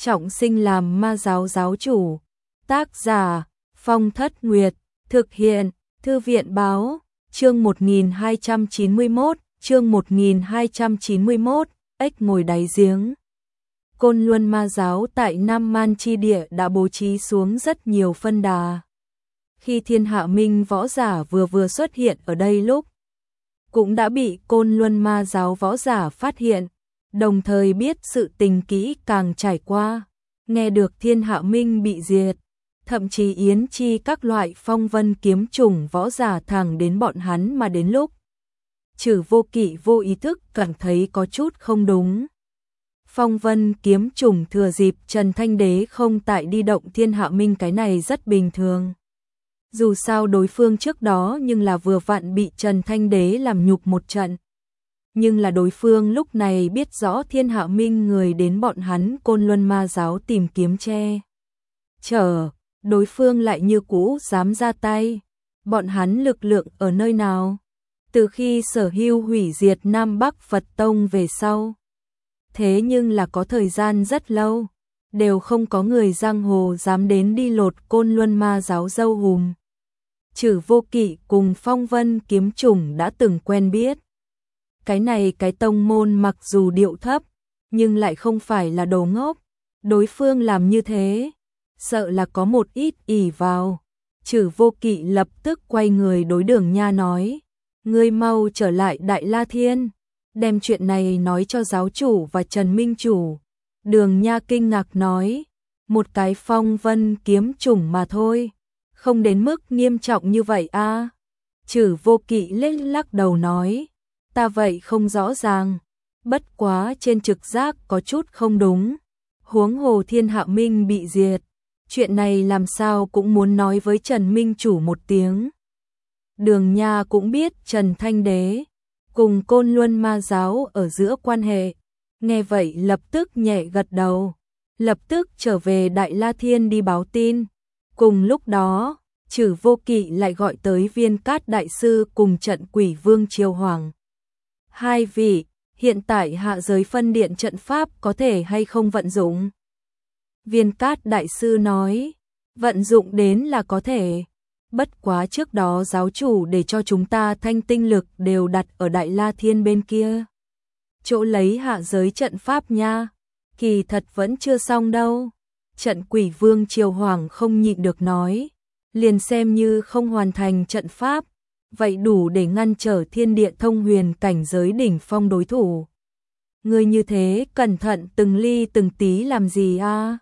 trọng sinh làm ma giáo giáo chủ. Tác giả Phong Thất Nguyệt, thực hiện Thư viện Báo, chương 1291, ếch ngồi đáy giếng. Côn Luân ma giáo tại Nam Man chi địa đã bố trí xuống rất nhiều phân đà. Khi Thiên Hạ Minh võ giả vừa xuất hiện ở đây lúc, cũng đã bị Côn Luân ma giáo võ giả phát hiện, đồng thời biết sự tình kỹ càng trải qua, nghe được Thiên Hạ Minh bị diệt, thậm chí Yến Chi các loại phong vân kiếm chủng võ giả thẳng đến bọn hắn mà đến lúc. Trừ Vô Kỵ vô ý thức cảm thấy có chút không đúng. Phong vân kiếm chủng thừa dịp Trần Thanh Đế không tại đi động Thiên Hạ Minh, cái này rất bình thường. Dù sao đối phương trước đó nhưng là vừa vặn bị Trần Thanh Đế làm nhục một trận. Nhưng là đối phương lúc này biết rõ Thiên Hạ Minh người đến bọn hắn Côn Luân ma giáo tìm kiếm che chở, đối phương lại như cũ dám ra tay. Bọn hắn lực lượng ở nơi nào? Từ khi Sở Hưu hủy diệt Nam Bắc Phật Tông về sau, thế nhưng là có thời gian rất lâu, đều không có người giang hồ dám đến đi lột Côn Luân ma giáo dâu hùm. Trừ Vô Kỵ cùng phong vân kiếm chủng đã từng quen biết. Cái này cái tông môn mặc dù điệu thấp, nhưng lại không phải là đồ ngốc. Đối phương làm như thế, sợ là có một ít ỷ vào. Trừ Vô Kỵ lập tức quay người đối Đường Nha nói, ngươi mau trở lại Đại La Thiên, đem chuyện này nói cho giáo chủ và Trần Minh chủ. Đường Nha kinh ngạc nói, một cái phong vân kiếm chủng mà thôi, không đến mức nghiêm trọng như vậy a. Trừ Vô Kỵ lắc đầu nói, ta vậy không rõ ràng, bất quá trên trực giác có chút không đúng. Huống hồ Thiên Hạ Minh bị diệt, chuyện này làm sao cũng muốn nói với Trần Minh chủ một tiếng. Đường Nha cũng biết Trần Thanh Đế cùng Côn Luân ma giáo ở giữa quan hệ, nghe vậy lập tức nhẹ gật đầu, lập tức trở về Đại La Thiên đi báo tin. Cùng lúc đó, Trừ Vô Kỵ lại gọi tới Viên Cát đại sư cùng Trận Quỷ Vương Triều Hoàng. Hai vị, hiện tại hạ giới phân điện trận pháp có thể hay không vận dụng? Viên Cát đại sư nói, vận dụng đến là có thể. Bất quá trước đó giáo chủ để cho chúng ta thanh tinh lực đều đặt ở Đại La Thiên bên kia, chỗ lấy hạ giới trận pháp nha. Kỳ thật vẫn chưa xong đâu. Trận Quỷ Vương Triều Hoàng không nhịn được nói, liền xem như không hoàn thành trận pháp, vậy đủ để ngăn trở thiên địa thông huyền cảnh giới đỉnh phong đối thủ. Ngươi như thế cẩn thận từng ly từng tí làm gì a?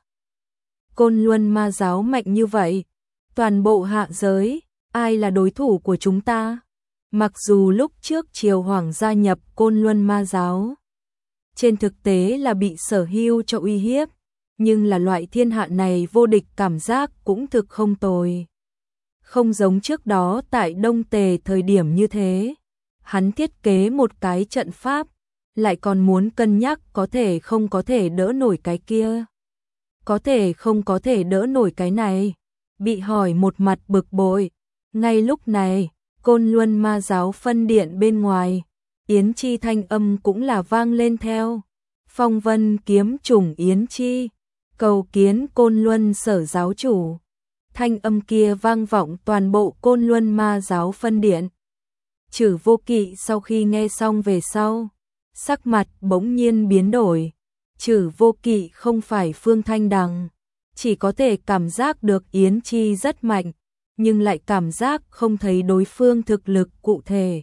Côn Luân ma giáo mạnh như vậy, toàn bộ hạ giới, ai là đối thủ của chúng ta? Mặc dù lúc trước Triều Hoàng gia nhập Côn Luân ma giáo, trên thực tế là bị Sở Hưu cho uy hiếp, nhưng là loại thiên hạ này vô địch cảm giác cũng thực không tồi. Không giống trước đó tại Đông Tề thời điểm như thế, hắn thiết kế một cái trận pháp, lại còn muốn cân nhắc có thể không có thể đỡ nổi cái kia, có thể không có thể đỡ nổi cái này. Bị hỏi một mặt bực bội. Ngay lúc này, Côn Luân ma giáo phân điện bên ngoài, Yến Chi thanh âm cũng là vang lên theo. Phong vân kiếm chủng Yến Chi, cầu kiến Côn Luân sở giáo chủ. Thanh âm kia vang vọng toàn bộ Côn Luân ma giáo phân điện. Trừ Vô Kỵ sau khi nghe xong về sau, sắc mặt bỗng nhiên biến đổi. Trừ Vô Kỵ không phải Phương Thanh Đằng, chỉ có thể cảm giác được Yến Chi rất mạnh, nhưng lại cảm giác không thấy đối phương thực lực cụ thể.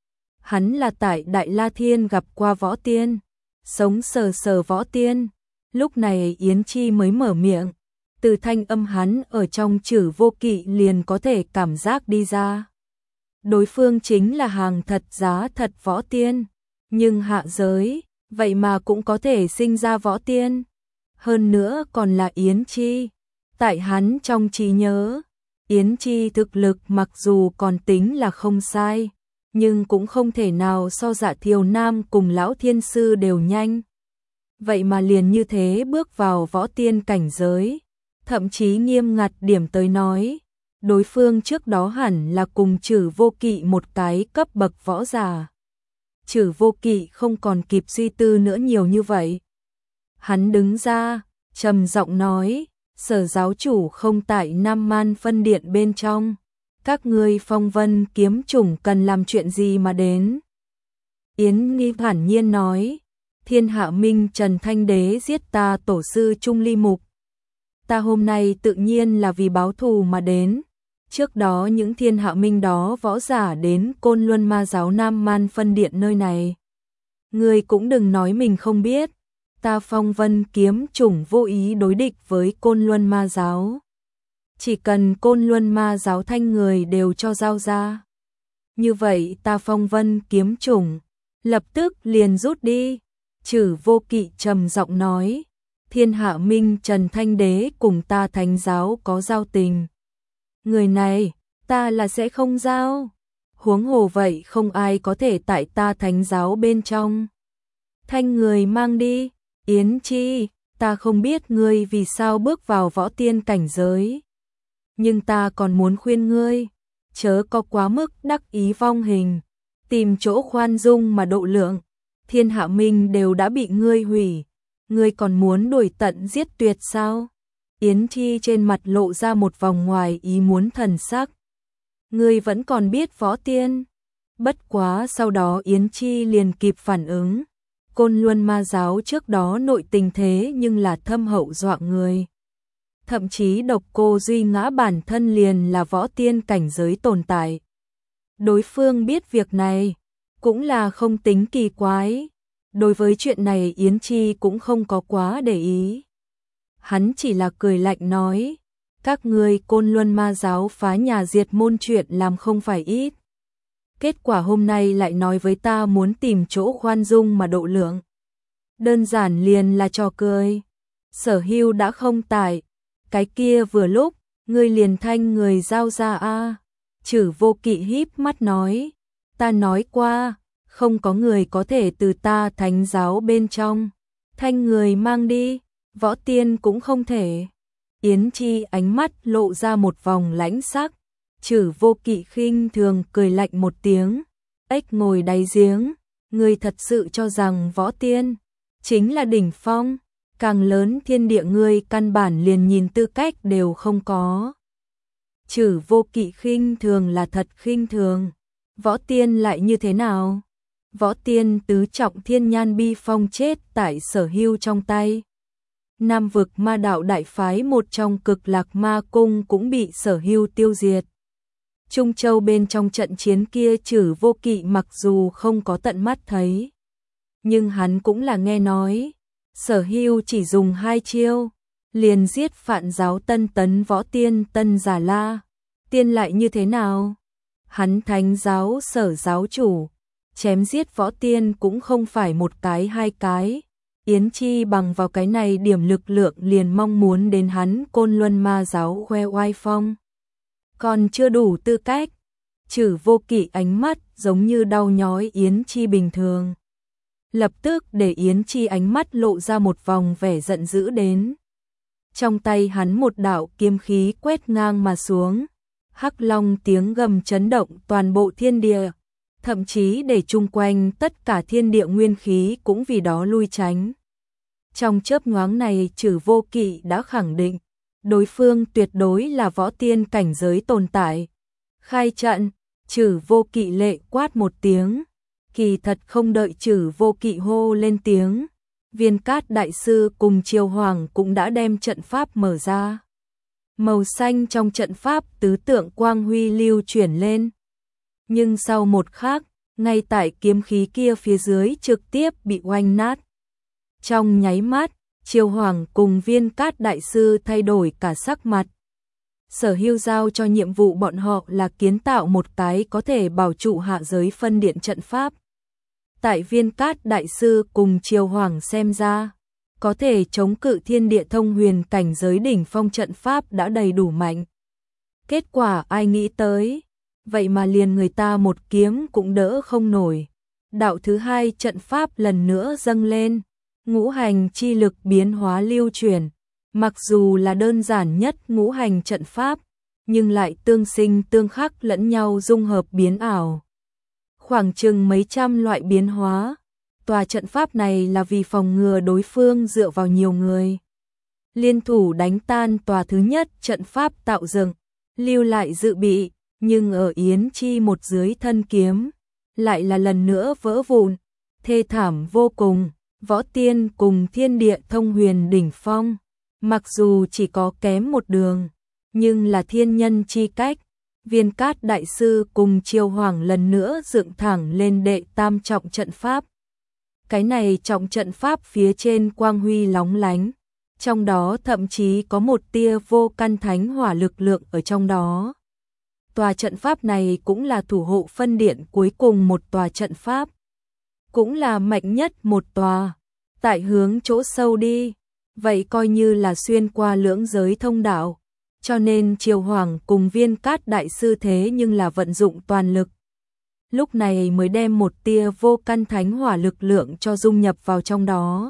Hắn là tại Đại La Thiên gặp qua võ tiên, sống sờ võ tiên. Lúc này Yến Chi mới mở miệng, từ thanh âm hắn ở trong Trừ Vô Kỵ liền có thể cảm giác đi ra. Đối phương chính là hàng thật giá thật võ tiên, nhưng hạ giới, vậy mà cũng có thể sinh ra võ tiên. Hơn nữa còn là Yến Chi. Tại hắn trong trí nhớ, Yến Chi thực lực mặc dù còn tính là không sai, nhưng cũng không thể nào so Dạ Thiều Nam cùng Lão Thiên Sư đều nhanh. Vậy mà liền như thế bước vào võ tiên cảnh giới, thậm chí nghiêm ngặt điểm tới nói, đối phương trước đó hẳn là cùng Trừ Vô Kỵ một cái cấp bậc võ giả. Trừ Vô Kỵ không còn kịp suy tư nữa nhiều như vậy. Hắn đứng ra, trầm giọng nói, Sở giáo chủ không tại Nam Man phân điện bên trong, các ngươi Phong Vân kiếm chủng cần làm chuyện gì mà đến? Yến Nghi thản nhiên nói, Thiên Hạ Minh Trần Thanh Đế giết ta tổ sư Trung Ly Mục. Ta hôm nay tự nhiên là vì báo thù mà đến. Trước đó những Thiên Hạ Minh đó võ giả đến Côn Luân Ma giáo Nam Man phân điện nơi này. Ngươi cũng đừng nói mình không biết. Ta Phong Vân kiếm chủng vô ý đối địch với Côn Luân Ma giáo. Chỉ cần Côn Luân Ma giáo thanh người đều cho giao ra. Như vậy ta Phong Vân kiếm chủng lập tức liền rút đi. Chử Vô Kỵ trầm giọng nói, Thiên Hạ Minh Trần Thanh Đế cùng ta Thánh giáo có giao tình. Người này, ta là sẽ không giao. Huống hồ vậy không ai có thể tại ta Thánh giáo bên trong. Thanh người mang đi, Yến Chi, ta không biết ngươi vì sao bước vào võ tiên cảnh giới. Nhưng ta còn muốn khuyên ngươi, chớ có quá mức đắc ý vong hình, tìm chỗ khoan dung mà độ lượng. Thiên Hạ Minh đều đã bị ngươi hủy, ngươi còn muốn đuổi tận giết tuyệt sao? Yến Chi trên mặt lộ ra một vòng ngoài ý muốn thần sắc. Ngươi vẫn còn biết võ tiên. Bất quá sau đó Yến Chi liền kịp phản ứng. Côn Luân Ma giáo trước đó nội tình thế nhưng là thâm hậu dọa người. Thậm chí Độc Cô Duy Ngã bản thân liền là võ tiên cảnh giới tồn tại. Đối phương biết việc này, cũng là không tính kỳ quái. Đối với chuyện này Yến Chi cũng không có quá để ý. Hắn chỉ là cười lạnh nói, các ngươi Côn Luân Ma giáo phá nhà diệt môn chuyện làm không phải ít. Kết quả hôm nay lại nói với ta muốn tìm chỗ khoan dung mà độ lượng. Đơn giản liền là trò cười. Sở Hưu đã không tại, cái kia vừa lúc, ngươi liền thanh người giao ra a. Chử Vô Kỵ híp mắt nói, ta nói qua, không có người có thể từ ta Thánh giáo bên trong thanh người mang đi, võ tiên cũng không thể. Yến Chi ánh mắt lộ ra một vòng lãnh sắc. Chử Vô Kỵ khinh thường cười lạnh một tiếng, ếch ngồi đáy giếng, ngươi thật sự cho rằng võ tiên chính là đỉnh phong, càng lớn thiên địa ngươi căn bản liền nhìn tư cách đều không có. Chử Vô Kỵ khinh thường là thật khinh thường, võ tiên lại như thế nào? Võ tiên tứ trọng thiên nhan bi phong chết tại Sở Hưu trong tay. Nam vực ma đạo đại phái một trong Cực Lạc Ma cung cũng bị Sở Hưu tiêu diệt. Trung Châu bên trong trận chiến kia Chử Vô Kỵ mặc dù không có tận mắt thấy, nhưng hắn cũng là nghe nói, Sở Hưu chỉ dùng 2 chiêu, liền giết Phạn giáo Tân Tấn võ tiên Tân Giả La. Tiên lại như thế nào? Hắn Thánh giáo Sở giáo chủ, chém giết võ tiên cũng không phải một cái hai cái. Yến Chi bằng vào cái này điểm lực lượng liền mong muốn đến hắn Côn Luân Ma giáo khoe oai phong. Còn chưa đủ tư cách. Chử Vô Kỵ ánh mắt giống như đau nhói Yến Chi bình thường. Lập tức để Yến Chi ánh mắt lộ ra một vòng vẻ giận dữ đến. Trong tay hắn một đạo kiếm khí quét ngang mà xuống. Hắc long tiếng gầm chấn động toàn bộ thiên địa. Thậm chí để chung quanh tất cả thiên địa nguyên khí cũng vì đó lui tránh. Trong chớp nhoáng này Chử Vô Kỵ đã khẳng định, đối phương tuyệt đối là võ tiên cảnh giới tồn tại. Khai trận, Chử Vô Kỵ lệ quát một tiếng, kỳ thật không đợi Chử Vô Kỵ hô lên tiếng. Viên Cát đại sư cùng Triều Hoàng cũng đã đem trận pháp mở ra. Màu xanh trong trận pháp tứ tượng quang huy lưu chuyển lên. Nhưng sau một khắc, ngay tại kiếm khí kia phía dưới trực tiếp bị oanh nát. Trong nháy mắt, Triều Hoàng cùng Viên Cát đại sư thay đổi cả sắc mặt. Sở Hưu giao cho nhiệm vụ bọn họ là kiến tạo một cái có thể bảo trụ hạ giới phân điện trận pháp. Tại Viên Cát đại sư cùng Triều Hoàng xem ra, có thể chống cự thiên địa thông huyền cảnh giới đỉnh phong trận pháp đã đầy đủ mạnh. Kết quả ai nghĩ tới, vậy mà liền người ta một kiếm cũng đỡ không nổi. Đạo thứ hai trận pháp lần nữa dâng lên, ngũ hành chi lực biến hóa lưu chuyển. Mặc dù là đơn giản nhất ngũ hành trận pháp, nhưng lại tương sinh tương khắc lẫn nhau dung hợp biến ảo. Khoảng chừng mấy trăm loại biến hóa. Tòa trận pháp này là vì phòng ngừa đối phương dựa vào nhiều người. liên thủ đánh tan tòa thứ nhất trận pháp tạo dựng, lưu lại dự bị, nhưng ở Yến Chi một dưới thân kiếm, lại là lần nữa vỡ vụn, thê thảm vô cùng. Võ tiên cùng thiên địa thông huyền đỉnh phong, mặc dù chỉ có kém một đường, nhưng là thiên nhân chi cách. Viên Cát đại sư cùng Triều Hoàng lần nữa dựng thẳng lên đệ tam trọng trận pháp. Cái này trọng trận pháp phía trên quang huy lóng lánh, trong đó thậm chí có một tia vô căn thánh hỏa lực lượng ở trong đó. Tòa trận pháp này cũng là thủ hộ phân điện cuối cùng một tòa trận pháp, cũng là mạnh nhất một tòa. Tại hướng chỗ sâu đi, vậy coi như là xuyên qua lưỡng giới thông đạo, cho nên Triều Hoàng cùng Viên Cát đại sư thế nhưng là vận dụng toàn lực. Lúc này mới đem một tia vô căn thánh hỏa lực lượng cho dung nhập vào trong đó.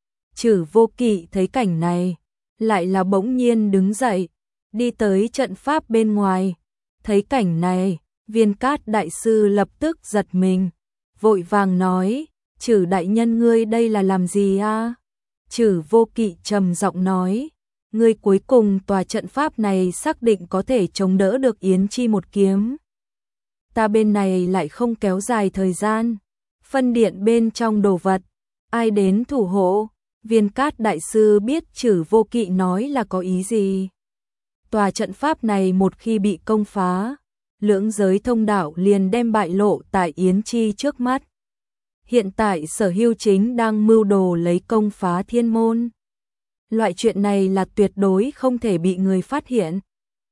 Chử Vô Kỵ thấy cảnh này, lại là bỗng nhiên đứng dậy, đi tới trận pháp bên ngoài. Thấy cảnh này, Viên Cát đại sư lập tức giật mình, vội vàng nói: Chử đại nhân ngươi đây là làm gì a? Chử Vô Kỵ trầm giọng nói: ngươi cuối cùng tòa trận pháp này xác định có thể chống đỡ được Yến Chi một kiếm. Ta bên này lại không kéo dài thời gian, phân điện bên trong đồ vật, ai đến thủ hộ? Viên Cát đại sư biết Chử Vô Kỵ nói là có ý gì. Tòa trận pháp này một khi bị công phá, lưỡng giới thông đạo liền đem bại lộ tại Yến Chi trước mắt. Hiện tại Sở Hưu chính đang mưu đồ lấy công phá thiên môn. Loại chuyện này là tuyệt đối không thể bị người phát hiện.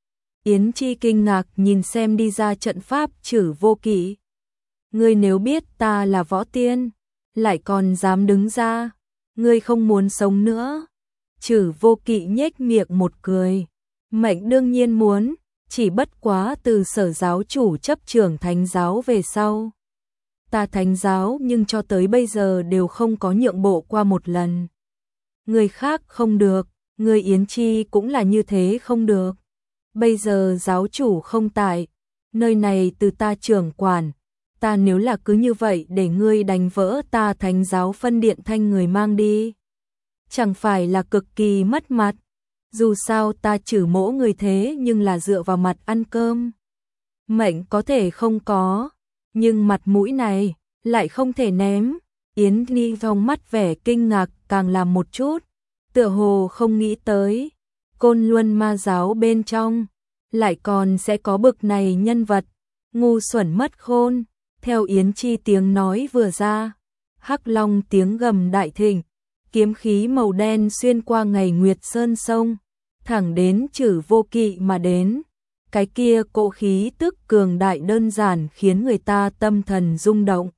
Yến Chi kinh ngạc nhìn xem đi ra trận pháp Chử Vô Kỵ. Ngươi nếu biết ta là võ tiên, lại còn dám đứng ra, ngươi không muốn sống nữa. Chử Vô Kỵ nhếch miệng một cười. Mệnh đương nhiên muốn, chỉ bất quá từ Sở giáo chủ chấp trưởng thánh giáo về sau. Ta thánh giáo nhưng cho tới bây giờ đều không có nhượng bộ qua một lần. Người khác không được, người Yến Chi cũng là như thế không được. Bây giờ giáo chủ không tại, nơi này từ ta trưởng quản. Ta nếu là cứ như vậy để ngươi đánh vỡ ta thánh giáo phân điện thanh người mang đi, chẳng phải là cực kỳ mất mặt. Dù sao ta Chử mỗ người thế nhưng là dựa vào mặt ăn cơm. Mệnh có thể không có, nhưng mặt mũi này lại không thể ném. Yến Ni trong mắt vẻ kinh ngạc càng làm một chút, tựa hồ không nghĩ tới Côn Luân ma giáo bên trong lại còn sẽ có bực này nhân vật. Ngu xuẩn mất khôn. Theo Yến Chi tiếng nói vừa ra, Hắc Long tiếng gầm đại thịnh, kiếm khí màu đen xuyên qua ngày nguyệt sơn sông, thẳng đến Chử Vô Kỵ mà đến. Cái kia cỗ khí tức cường đại đơn giản khiến người ta tâm thần rung động.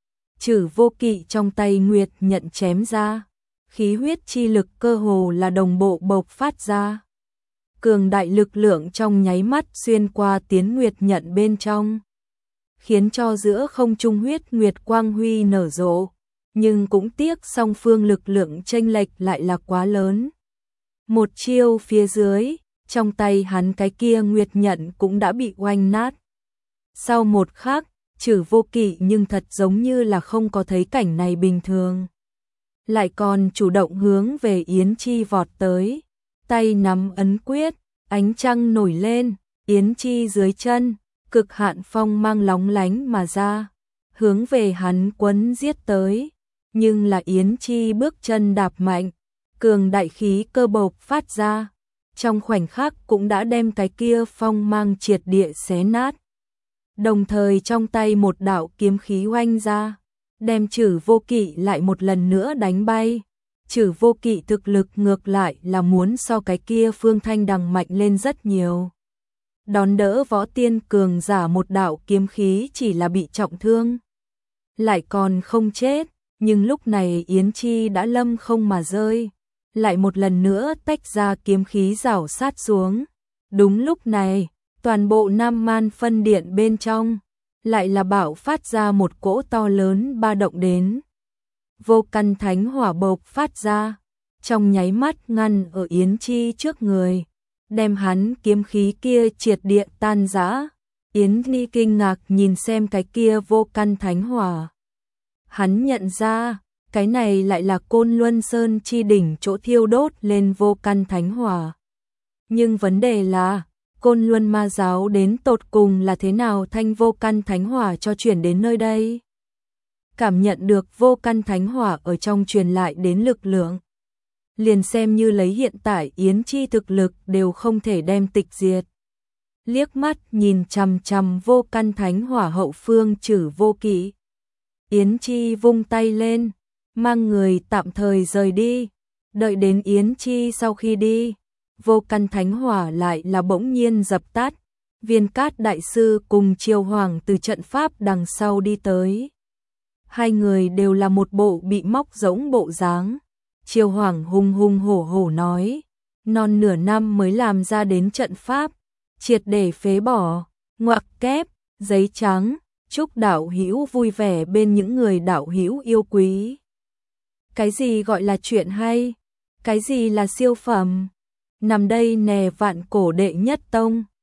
Chử Vô Kỵ trong tay nguyệt nhận chém ra, khí huyết chi lực cơ hồ là đồng bộ bộc phát ra. Cường đại lực lượng trong nháy mắt xuyên qua tiến nguyệt nhận bên trong, khiến cho giữa không trung huyết nguyệt quang huy nở rộ, nhưng cũng tiếc song phương lực lượng chênh lệch lại là quá lớn. Một chiêu phía dưới, trong tay hắn cái kia nguyệt nhận cũng đã bị oanh nát. Sau một khắc, Chử Vô Kỵ nhưng thật giống như là không có thấy cảnh này bình thường, lại còn chủ động hướng về Yến Chi vọt tới, tay nắm ấn quyết, ánh trăng nổi lên, Yến Chi dưới chân, cực hạn phong mang lóng lánh mà ra, hướng về hắn quấn giết tới. Nhưng là Yến Chi bước chân đạp mạnh, cường đại khí cơ bộc phát ra, trong khoảnh khắc cũng đã đem cái kia phong mang triệt địa xé nát. Đồng thời trong tay một đạo kiếm khí oanh ra, đem Chử Vô Kỵ lại một lần nữa đánh bay. Chử Vô Kỵ thực lực ngược lại là muốn so cái kia Phương Thanh Đằng mạnh lên rất nhiều. Đón đỡ võ tiên cường giả một đạo kiếm khí chỉ là bị trọng thương, lại còn không chết, nhưng lúc này Yến Chi đã lâm không mà rơi, lại một lần nữa tách ra kiếm khí rảo sát xuống. Đúng lúc này, toàn bộ Nam Man phân điện bên trong lại là bạo phát ra một cỗ to lớn ba động đến. Vô căn thánh hỏa bộc phát ra, trong nháy mắt ngăn ở Yến Chi trước người, đem hắn kiếm khí kia triệt địa tan rã. Yến Ni kinh ngạc nhìn xem cái kia vô căn thánh hỏa. Hắn nhận ra, Cái này lại là Côn Luân Sơn chi đỉnh chỗ thiêu đốt lên vô căn thánh hỏa. Nhưng vấn đề là, Côn Luân ma giáo đến tột cùng là thế nào thanh vô căn thánh hỏa cho chuyển đến nơi đây? Cảm nhận được vô căn thánh hỏa ở trong truyền lại đến lực lượng. Liền xem như lấy hiện tại Yến Chi thực lực đều không thể đem tịch diệt. Liếc mắt nhìn chằm chằm vô căn thánh hỏa hậu phương Trử Vô Kỵ. Yến Chi vung tay lên, mang người tạm thời rời đi. Đợi đến Yến Chi sau khi đi, vô căn thánh hỏa lại là bỗng nhiên dập tắt. Viên Cát đại sư cùng Triều Hoàng từ trận pháp đằng sau đi tới. Hai người đều là một bộ bị móc rỗng bộ dáng. Triều Hoàng hùng hùng hổ hổ nói, non nửa năm mới làm ra đến trận pháp, triệt để phế bỏ, ngoặc kép, giấy trắng, chúc đạo hữu vui vẻ bên những người đạo hữu yêu quý. Cái gì gọi là chuyện hay? Cái gì là siêu phẩm? Nằm đây nè vạn cổ đệ nhất tông.